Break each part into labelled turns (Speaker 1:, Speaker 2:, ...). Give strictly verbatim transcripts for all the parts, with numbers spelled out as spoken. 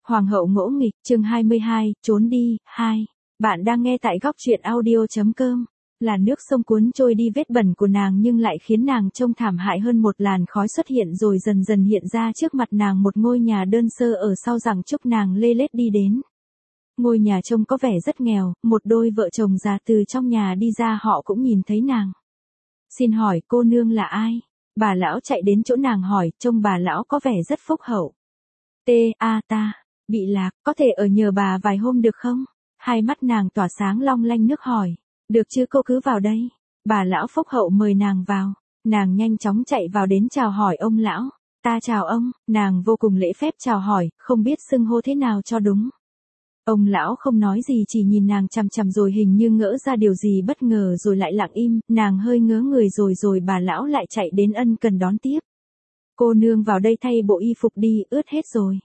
Speaker 1: Hoàng hậu ngỗ nghịch, chương hai mươi hai, trốn đi, hai. Bạn đang nghe tại góc truyện audio.com. Là nước sông cuốn trôi đi vết bẩn của nàng nhưng lại khiến nàng trông thảm hại hơn. Một làn khói xuất hiện rồi dần dần hiện ra trước mặt nàng, một ngôi nhà đơn sơ ở sau rằng chúc nàng lê lết đi đến. Ngôi nhà trông có vẻ rất nghèo, một đôi vợ chồng già từ trong nhà đi ra, họ cũng nhìn thấy nàng. Xin hỏi cô nương là ai? Bà lão chạy đến chỗ nàng hỏi, trông bà lão có vẻ rất phúc hậu. T a ta, bị lạc, có thể ở nhờ bà vài hôm được không? Hai mắt nàng tỏa sáng long lanh nước hỏi. Được chứ, cô cứ vào đây. Bà lão phúc hậu mời nàng vào. Nàng nhanh chóng chạy vào đến chào hỏi ông lão. Ta chào ông. Nàng vô cùng lễ phép chào hỏi, không biết xưng hô thế nào cho đúng. Ông lão không nói gì, chỉ nhìn nàng chằm chằm rồi hình như ngỡ ra điều gì bất ngờ rồi lại lặng im. Nàng hơi ngớ người rồi rồi bà lão lại chạy đến ân cần đón tiếp. Cô nương vào đây thay bộ y phục đi, ướt hết rồi.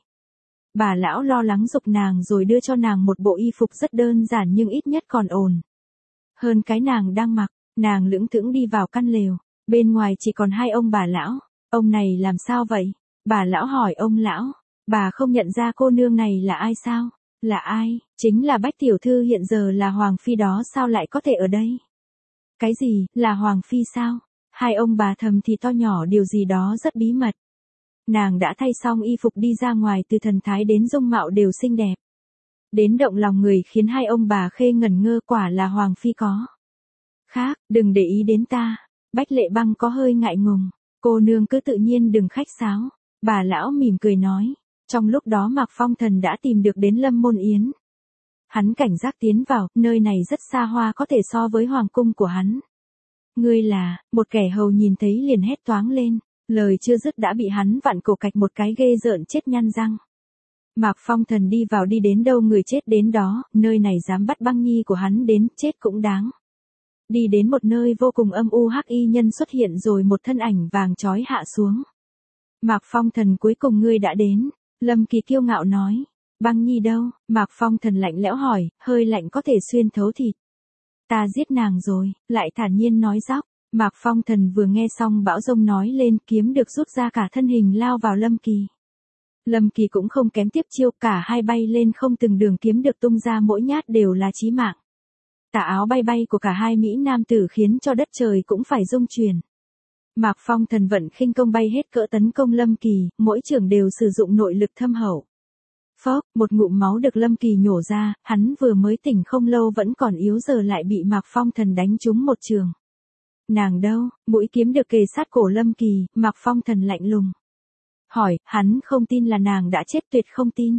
Speaker 1: Bà lão lo lắng giục nàng rồi đưa cho nàng một bộ y phục rất đơn giản nhưng ít nhất còn ổn hơn cái nàng đang mặc. Nàng lững thững đi vào căn lều. Bên ngoài chỉ còn hai ông bà lão. Ông này làm sao vậy? Bà lão hỏi ông lão. Bà không nhận ra cô nương này là ai sao? Là ai? Chính là Bách tiểu thư, hiện giờ là Hoàng phi đó, sao lại có thể ở đây? Cái gì, là Hoàng phi sao? Hai ông bà thầm thì to nhỏ điều gì đó rất bí mật. Nàng đã thay xong y phục đi ra ngoài, từ thần thái đến dung mạo đều xinh đẹp. Đến động lòng người, khiến hai ông bà khê ngẩn ngơ, quả là Hoàng phi có. Khác, đừng để ý đến ta. Bách Lệ Băng có hơi ngại ngùng. Cô nương cứ tự nhiên, đừng khách sáo. Bà lão mỉm cười nói. Trong lúc đó Mạc Phong Thần đã tìm được đến Lâm Môn Yến. Hắn cảnh giác tiến vào, nơi này rất xa hoa, có thể so với hoàng cung của hắn. Ngươi là, một kẻ hầu nhìn thấy liền hét toáng lên. Lời chưa dứt đã bị hắn vặn cổ cạch một cái, ghê rợn chết nhăn răng. Mạc Phong Thần đi vào, đi đến đâu người chết đến đó, nơi này dám bắt Băng Nhi của hắn đến, chết cũng đáng. Đi đến một nơi vô cùng âm u, hắc y nhân xuất hiện rồi một thân ảnh vàng chói hạ xuống. Mạc Phong Thần, cuối cùng ngươi đã đến. Lâm Kỳ kiêu ngạo nói. Băng Nhi đâu? Mạc Phong Thần lạnh lẽo hỏi, hơi lạnh có thể xuyên thấu thịt. Ta giết nàng rồi, lại thản nhiên nói dóc. Mạc Phong Thần vừa nghe xong bão rông nói lên, kiếm được rút ra, cả thân hình lao vào Lâm Kỳ. Lâm Kỳ cũng không kém tiếp chiêu, cả hai bay lên không, từng đường kiếm được tung ra, mỗi nhát đều là chí mạng. Tà áo bay bay của cả hai mỹ nam tử khiến cho đất trời cũng phải rung chuyển. Mạc Phong Thần vận khinh công bay hết cỡ tấn công Lâm Kỳ, mỗi chưởng đều sử dụng nội lực thâm hậu. Phốc, một ngụm máu được Lâm Kỳ nhổ ra, hắn vừa mới tỉnh không lâu vẫn còn yếu, giờ lại bị Mạc Phong Thần đánh trúng một trường. Nàng đâu? Mũi kiếm được kề sát cổ Lâm Kỳ, Mạc Phong Thần lạnh lùng hỏi, hắn không tin là nàng đã chết, tuyệt không tin.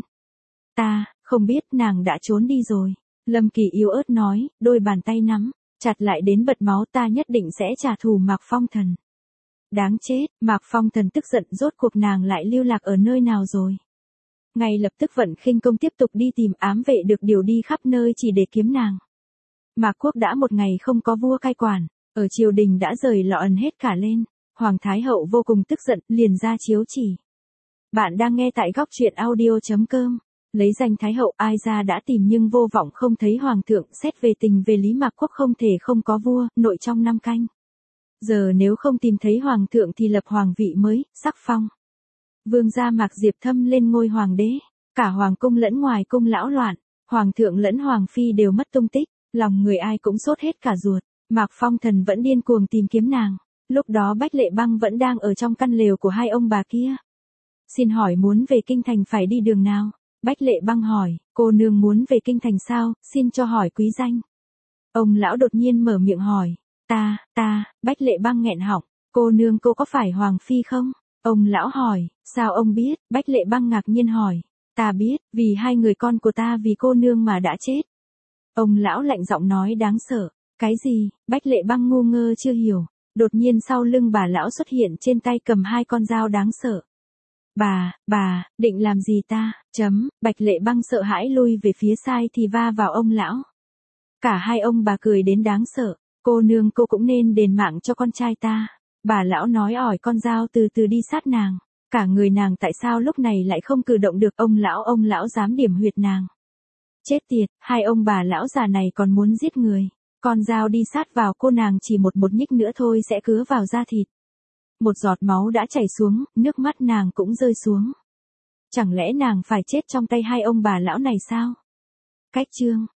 Speaker 1: Ta, không biết, nàng đã trốn đi rồi. Lâm Kỳ yếu ớt nói, đôi bàn tay nắm chặt lại đến bật máu, ta nhất định sẽ trả thù Mạc Phong Thần. Đáng chết, Mạc Phong Thần tức giận, rốt cuộc nàng lại lưu lạc ở nơi nào rồi. Ngay lập tức vận khinh công tiếp tục đi tìm, ám vệ được điều đi khắp nơi chỉ để kiếm nàng. Mạc Quốc đã một ngày không có vua cai quản, ở triều đình đã rời lọ ẩn hết cả lên. Hoàng Thái Hậu vô cùng tức giận, liền ra chiếu chỉ. Bạn đang nghe tại góc truyện audio.com. Lấy danh Thái Hậu, ai ra đã tìm nhưng vô vọng không thấy Hoàng thượng. Xét về tình về lý, Mạc Quốc không thể không có vua, nội trong năm canh. Giờ nếu không tìm thấy Hoàng thượng thì lập hoàng vị mới, sắc phong vương gia Mạc Diệp Thâm lên ngôi hoàng đế. Cả hoàng cung lẫn ngoài cung lão loạn, Hoàng thượng lẫn Hoàng phi đều mất tung tích, lòng người ai cũng sốt hết cả ruột. Mạc Phong Thần vẫn điên cuồng tìm kiếm nàng. Lúc đó Bách Lệ Băng vẫn đang ở trong căn lều của hai ông bà kia. Xin hỏi muốn về kinh thành phải đi đường nào? Bách Lệ Băng hỏi, cô nương muốn về kinh thành sao, xin cho hỏi quý danh. Ông lão đột nhiên mở miệng hỏi, ta, ta, Bách Lệ Băng nghẹn họng, cô nương cô có phải Hoàng phi không? Ông lão hỏi, sao ông biết? Bách Lệ Băng ngạc nhiên hỏi, ta biết, vì hai người con của ta vì cô nương mà đã chết. Ông lão lạnh giọng nói đáng sợ, cái gì? Bách Lệ Băng ngu ngơ chưa hiểu. Đột nhiên sau lưng bà lão xuất hiện, trên tay cầm hai con dao đáng sợ. Bà, bà, định làm gì ta? Chấm, Bạch Lệ Băng sợ hãi lui về phía sai thì va vào ông lão. Cả hai ông bà cười đến đáng sợ, cô nương cô cũng nên đền mạng cho con trai ta. Bà lão nói ỏi con dao từ từ đi sát nàng. Cả người nàng tại sao lúc này lại không cử động được, ông lão ông lão dám điểm huyệt nàng. Chết tiệt, hai ông bà lão già này còn muốn giết người. Con dao đi sát vào cô nàng, chỉ một một nhích nữa thôi sẽ cứa vào da thịt. Một giọt máu đã chảy xuống, nước mắt nàng cũng rơi xuống. Chẳng lẽ nàng phải chết trong tay hai ông bà lão này sao? Cách chương